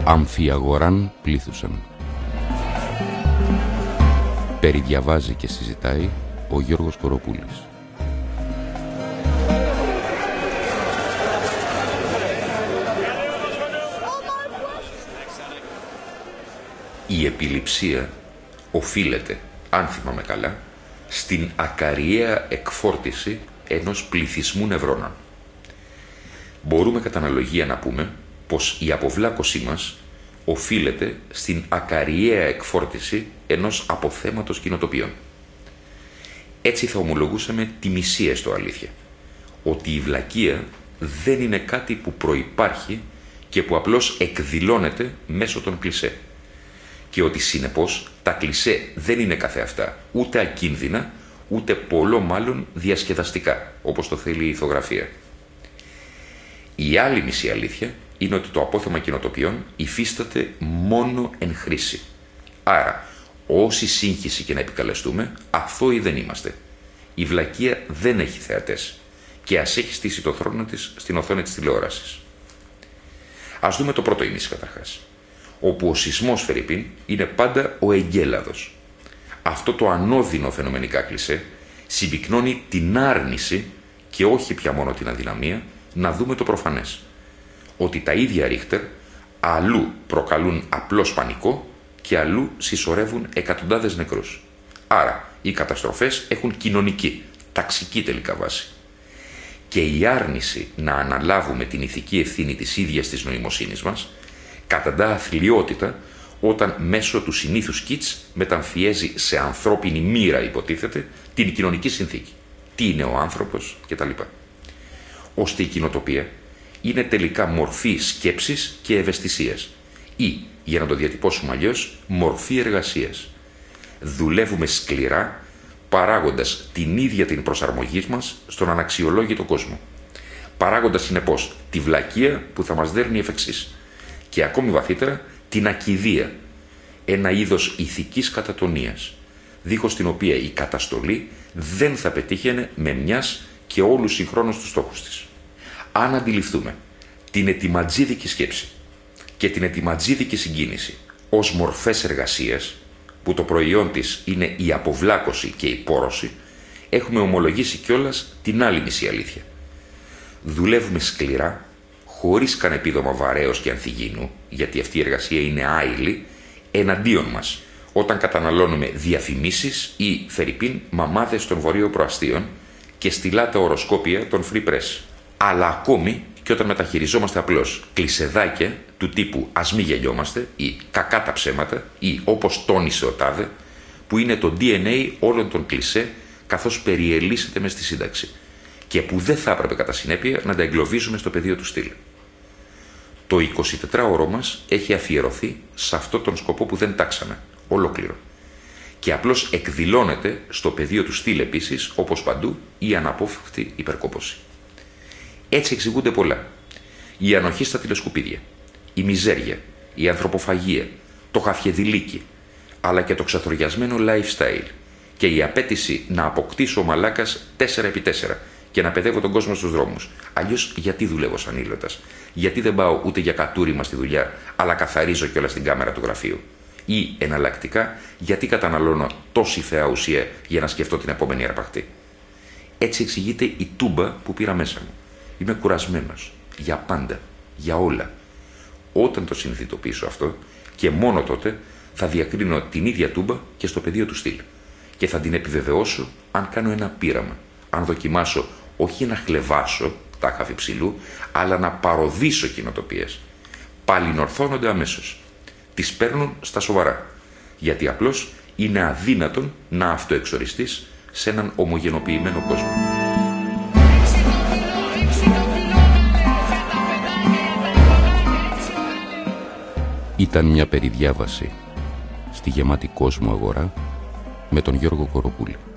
Αμφιαγοράν πλήθουσαν. Περιδιαβάζει και συζητάει ο Γιώργος Κοροπούλης. Η επιληψία οφείλεται, αν θυμάμαι καλά, στην ακαριαία εκφόρτιση ενός πληθυσμού νευρώνων. Μπορούμε κατά αναλογία να πούμε πως η αποβλάκωσή μας οφείλεται στην ακαριαία εκφόρτιση ενός αποθέματος κοινοτοπιών. Έτσι θα ομολογούσαμε τη μισή έστω αλήθεια, ότι η βλακεία δεν είναι κάτι που προϋπάρχει και που απλώς εκδηλώνεται μέσω των κλισέ, και ότι συνεπώς τα κλισέ δεν είναι καθεαυτά ούτε ακίνδυνα, ούτε πολλό μάλλον διασκεδαστικά, όπως το θέλει η ηθογραφία. Η άλλη μισή αλήθεια είναι ότι το απόθεμα κοινοτοπιών υφίσταται μόνο εν χρήση. Άρα, όση σύγχυση και να επικαλεστούμε, αθώοι δεν είμαστε. Η βλακεία δεν έχει θεατές και ας έχει στήσει το θρόνο της στην οθόνη της τηλεόρασης. Ας δούμε το πρώτο ημίση καταρχάς, όπου ο σεισμός φερειπίν είναι πάντα ο εγκέλαδος. Αυτό το ανώδυνο φαινομενικά κλισέ συμπυκνώνει την άρνηση και όχι πια μόνο την αδυναμία να δούμε το προφανές. Ότι τα ίδια Ρίχτερ αλλού προκαλούν απλώς πανικό και αλλού συσσωρεύουν εκατοντάδες νεκρούς. Άρα οι καταστροφές έχουν κοινωνική, ταξική τελικά βάση. Και η άρνηση να αναλάβουμε την ηθική ευθύνη της ίδιας της νοημοσύνης μας καταντά αθλιότητα όταν μέσω του συνήθους κιτς μεταμφιέζει σε ανθρώπινη μοίρα, υποτίθεται, την κοινωνική συνθήκη. Τι είναι ο άνθρωπος κτλ. Ώστε η κοινοτοπία είναι τελικά μορφή σκέψης και ευαισθησίας ή, για να το διατυπώσουμε αλλιώς, μορφή εργασίας. Δουλεύουμε σκληρά παράγοντας την ίδια την προσαρμογή μας στον αναξιολόγητο κόσμο. Παράγοντας συνεπώς τη βλακεία που θα μας δέρνει εφ' εξής και ακόμη βαθύτερα την ακηδεία, ένα είδος ηθικής κατατονίας, δίχως την οποία η καταστολή δεν θα πετύχαινε με μιας και όλους συγχρόνως τους στόχους της. Αν αντιληφθούμε την ετοιματζίδικη σκέψη και την ετοιματζίδικη συγκίνηση ως μορφές εργασίας, που το προϊόν της είναι η αποβλάκωση και η πόρωση, έχουμε ομολογήσει κιόλας την άλλη μισή αλήθεια. Δουλεύουμε σκληρά, χωρίς καν επίδομα βαρέως και ανθυγίνου, γιατί αυτή η εργασία είναι άειλη, εναντίον μας, όταν καταναλώνουμε διαφημίσεις ή φερειπίν μαμάδες των βορείων προαστίων και στυλάτα οροσκόπια των free press. Αλλά ακόμη και όταν μεταχειριζόμαστε απλώς κλεισεδάκια του τύπου «ας μη γελιόμαστε» ή «κακά τα ψέματα» ή «όπως τόνισε ο τάδε», που είναι το DNA όλων των κλισέ καθώς περιελίσσεται μες στη σύνταξη και που δεν θα έπρεπε κατά συνέπεια να τα εγκλωβίζουμε στο πεδίο του στυλ. Το 24ωρο μας έχει αφιερωθεί σε αυτόν τον σκοπό που δεν τάξαμε, ολόκληρο. Και απλώς εκδηλώνεται στο πεδίο του στυλ επίσης, όπως παντού, η αναπόφευκτη υπερκόπωση. Έτσι εξηγούνται πολλά. Η ανοχή στα τηλεσκουπίδια, η μιζέρια, η ανθρωποφαγία, το χαφιεδιλίκι, αλλά και το ξαθροριασμένο lifestyle και η απέτηση να αποκτήσω ο μαλάκας 4x4 και να παιδεύω τον κόσμο στους δρόμους. Αλλιώς γιατί δουλεύω σαν ήλωτας? Γιατί δεν πάω ούτε για κατούριμα στη δουλειά, αλλά καθαρίζω κιόλας την κάμερα του γραφείου? Ή εναλλακτικά, γιατί καταναλώνω τόση θεά ουσία για να σκεφτώ την επόμενη αρπακτή? Έτσι εξηγείται η τούμπα που πήρα μέσα μου. Είμαι κουρασμένος. Για πάντα. Για όλα. Όταν το συνειδητοποιήσω αυτό, και μόνο τότε, θα διακρίνω την ίδια τούμπα και στο πεδίο του στυλ. Και θα την επιβεβαιώσω αν κάνω ένα πείραμα. Αν δοκιμάσω όχι να χλεβάσω τα χαφη ψηλού, αλλά να παροδίσω κοινοτοπίες. Παλινορθώνονται αμέσως. Τις παίρνουν στα σοβαρά. Γιατί απλώς είναι αδύνατον να αυτοεξοριστείς σε έναν ομογενοποιημένο κόσμο. Ήταν μια περιδιάβαση στη γεμάτη κόσμο αγορά με τον Γιώργο Κοροπούλη.